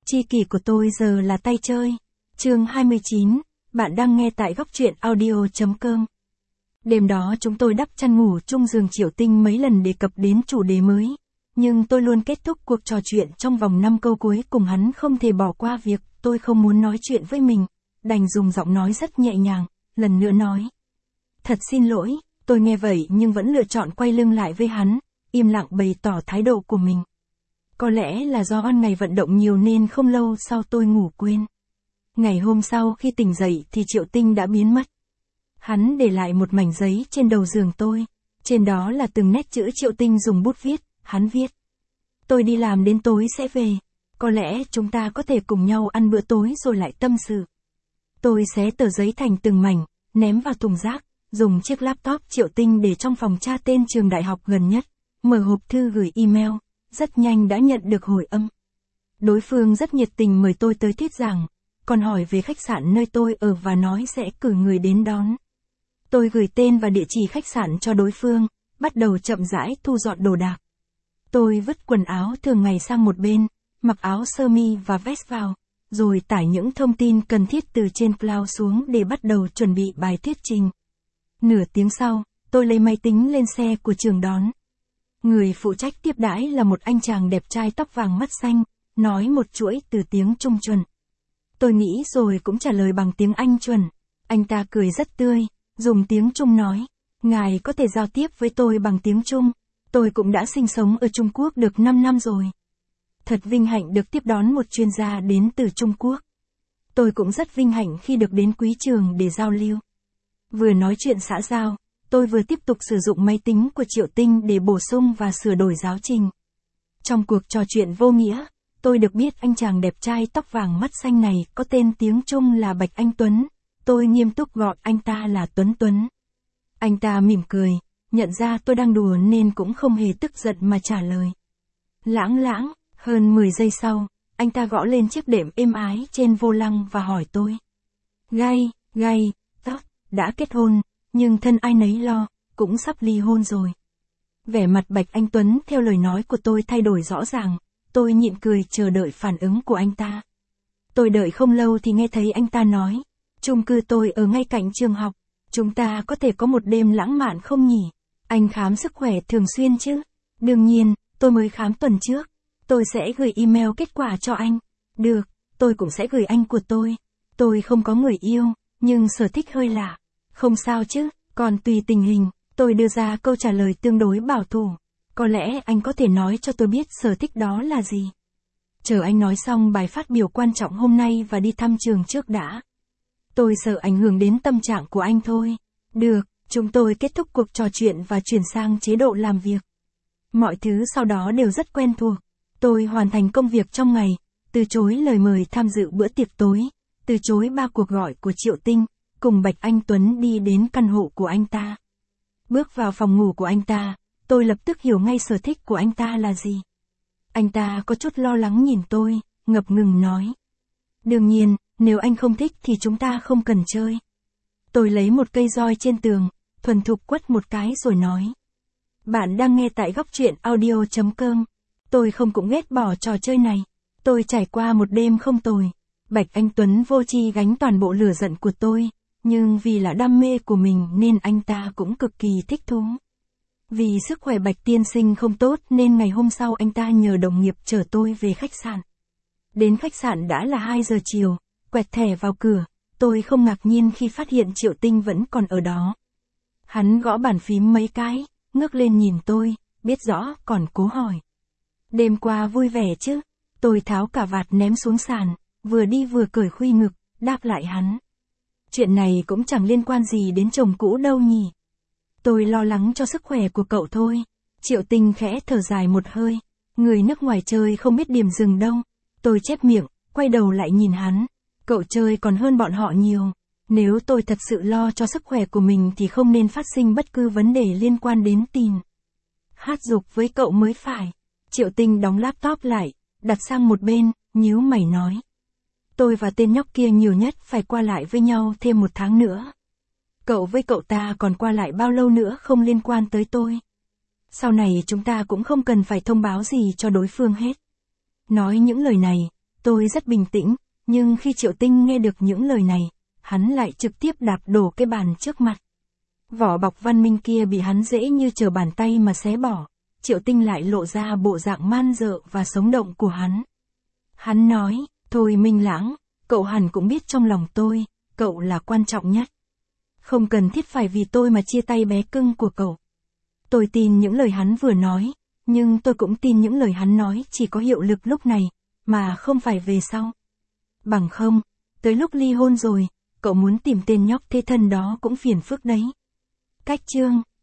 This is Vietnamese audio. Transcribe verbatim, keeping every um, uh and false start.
Tri kỷ của tôi giờ là tay chơi. Chương hai mươi chín, bạn đang nghe tại góc truyện audio chấm com. Đêm đó chúng tôi đắp chăn ngủ chung giường Triệu Tinh mấy lần đề cập đến chủ đề mới. Nhưng tôi luôn kết thúc cuộc trò chuyện trong vòng năm câu cuối cùng hắn không thể bỏ qua việc tôi không muốn nói chuyện với mình. Đành dùng giọng nói rất nhẹ nhàng, lần nữa nói. Thật xin lỗi, tôi nghe vậy nhưng vẫn lựa chọn quay lưng lại với hắn, im lặng bày tỏ thái độ của mình. Có lẽ là do ban ngày vận động nhiều nên không lâu sau tôi ngủ quên. Ngày hôm sau khi tỉnh dậy thì Triệu Tinh đã biến mất. Hắn để lại một mảnh giấy trên đầu giường tôi. Trên đó là từng nét chữ Triệu Tinh dùng bút viết, hắn viết. Tôi đi làm đến tối sẽ về. Có lẽ chúng ta có thể cùng nhau ăn bữa tối rồi lại tâm sự. Tôi xé tờ giấy thành từng mảnh, ném vào thùng rác, dùng chiếc laptop Triệu Tinh để trong phòng tra tên trường đại học gần nhất, mở hộp thư gửi email, rất nhanh đã nhận được hồi âm. Đối phương rất nhiệt tình mời tôi tới thuyết giảng, còn hỏi về khách sạn nơi tôi ở và nói sẽ cử người đến đón. Tôi gửi tên và địa chỉ khách sạn cho đối phương, bắt đầu chậm rãi thu dọn đồ đạc. Tôi vứt quần áo thường ngày sang một bên, mặc áo sơ mi và vest vào, rồi tải những thông tin cần thiết từ trên cloud xuống để bắt đầu chuẩn bị bài thuyết trình. Nửa tiếng sau, tôi lấy máy tính lên xe của trường đón. Người phụ trách tiếp đãi là một anh chàng đẹp trai tóc vàng mắt xanh, nói một chuỗi từ tiếng Trung chuẩn. Tôi nghĩ rồi cũng trả lời bằng tiếng Anh chuẩn. Anh ta cười rất tươi, dùng tiếng Trung nói, ngài có thể giao tiếp với tôi bằng tiếng Trung, tôi cũng đã sinh sống ở Trung Quốc được năm năm rồi. Thật vinh hạnh được tiếp đón một chuyên gia đến từ Trung Quốc. Tôi cũng rất vinh hạnh khi được đến quý trường để giao lưu. Vừa nói chuyện xã giao, tôi vừa tiếp tục sử dụng máy tính của Triệu Tinh để bổ sung và sửa đổi giáo trình. Trong cuộc trò chuyện vô nghĩa, tôi được biết anh chàng đẹp trai tóc vàng mắt xanh này có tên tiếng Trung là Bạch Anh Tuấn. Tôi nghiêm túc gọi anh ta là Tuấn Tuấn. Anh ta mỉm cười, nhận ra tôi đang đùa nên cũng không hề tức giận mà trả lời. Lãng lãng, hơn mười giây sau, anh ta gõ lên chiếc đệm êm ái trên vô lăng và hỏi tôi. Gay, gay, tóc, đã kết hôn, nhưng thân ai nấy lo, cũng sắp ly hôn rồi. Vẻ mặt Bạch Anh Tuấn theo lời nói của tôi thay đổi rõ ràng, tôi nhịn cười chờ đợi phản ứng của anh ta. Tôi đợi không lâu thì nghe thấy anh ta nói, chung cư tôi ở ngay cạnh trường học, chúng ta có thể có một đêm lãng mạn không nhỉ? Anh khám sức khỏe thường xuyên chứ? Đương nhiên, tôi mới khám tuần trước. Tôi sẽ gửi email kết quả cho anh. Được, tôi cũng sẽ gửi anh của tôi. Tôi không có người yêu, nhưng sở thích hơi lạ. Không sao chứ, còn tùy tình hình, tôi đưa ra câu trả lời tương đối bảo thủ. Có lẽ anh có thể nói cho tôi biết sở thích đó là gì. Chờ anh nói xong bài phát biểu quan trọng hôm nay và đi thăm trường trước đã. Tôi sợ ảnh hưởng đến tâm trạng của anh thôi. Được, chúng tôi kết thúc cuộc trò chuyện và chuyển sang chế độ làm việc. Mọi thứ sau đó đều rất quen thuộc. Tôi hoàn thành công việc trong ngày, từ chối lời mời tham dự bữa tiệc tối, từ chối ba cuộc gọi của Triệu Tinh, cùng Bạch Anh Tuấn đi đến căn hộ của anh ta. Bước vào phòng ngủ của anh ta, tôi lập tức hiểu ngay sở thích của anh ta là gì. Anh ta có chút lo lắng nhìn tôi, ngập ngừng nói. Đương nhiên, nếu anh không thích thì chúng ta không cần chơi. Tôi lấy một cây roi trên tường, thuần thục quất một cái rồi nói. Bạn đang nghe tại góc truyện audio chấm com. Tôi không cũng ghét bỏ trò chơi này. Tôi trải qua một đêm không tồi. Bạch Anh Tuấn vô tri gánh toàn bộ lửa giận của tôi, nhưng vì là đam mê của mình nên anh ta cũng cực kỳ thích thú. Vì sức khỏe Bạch tiên sinh không tốt nên ngày hôm sau anh ta nhờ đồng nghiệp chở tôi về khách sạn. Đến khách sạn đã là hai giờ chiều, quẹt thẻ vào cửa, tôi không ngạc nhiên khi phát hiện Triệu Tinh vẫn còn ở đó. Hắn gõ bàn phím mấy cái, ngước lên nhìn tôi, biết rõ còn cố hỏi. Đêm qua vui vẻ chứ? Tôi tháo cà vạt ném xuống sàn, vừa đi vừa cởi khuy ngực, đáp lại hắn. Chuyện này cũng chẳng liên quan gì đến chồng cũ đâu nhỉ. Tôi lo lắng cho sức khỏe của cậu thôi. Triệu Tinh khẽ thở dài một hơi. Người nước ngoài chơi không biết điểm dừng đâu. Tôi chép miệng, quay đầu lại nhìn hắn. Cậu chơi còn hơn bọn họ nhiều. Nếu tôi thật sự lo cho sức khỏe của mình thì không nên phát sinh bất cứ vấn đề liên quan đến tin. Hát dục với cậu mới phải. Triệu Tinh đóng laptop lại, đặt sang một bên, nhíu mày nói. Tôi và tên nhóc kia nhiều nhất phải qua lại với nhau thêm một tháng nữa. Cậu với cậu ta còn qua lại bao lâu nữa không liên quan tới tôi. Sau này chúng ta cũng không cần phải thông báo gì cho đối phương hết. Nói những lời này, Tôi rất bình tĩnh, nhưng khi Triệu Tinh nghe được những lời này, hắn lại trực tiếp đạp đổ cái bàn trước mặt. Vỏ bọc văn minh kia bị hắn dễ như trở bàn tay mà xé bỏ, Triệu Tinh lại lộ ra bộ dạng man dợ và sống động của hắn. Hắn nói, thôi Minh Lãng, cậu hẳn cũng biết trong lòng tôi, cậu là quan trọng nhất. Không cần thiết phải vì tôi mà chia tay bé cưng của cậu. Tôi tin những lời hắn vừa nói, nhưng tôi cũng tin những lời hắn nói chỉ có hiệu lực lúc này, mà không phải về sau. Bằng không, tới lúc ly hôn rồi, cậu muốn tìm tên nhóc thế thân đó cũng phiền phức đấy. Cách chương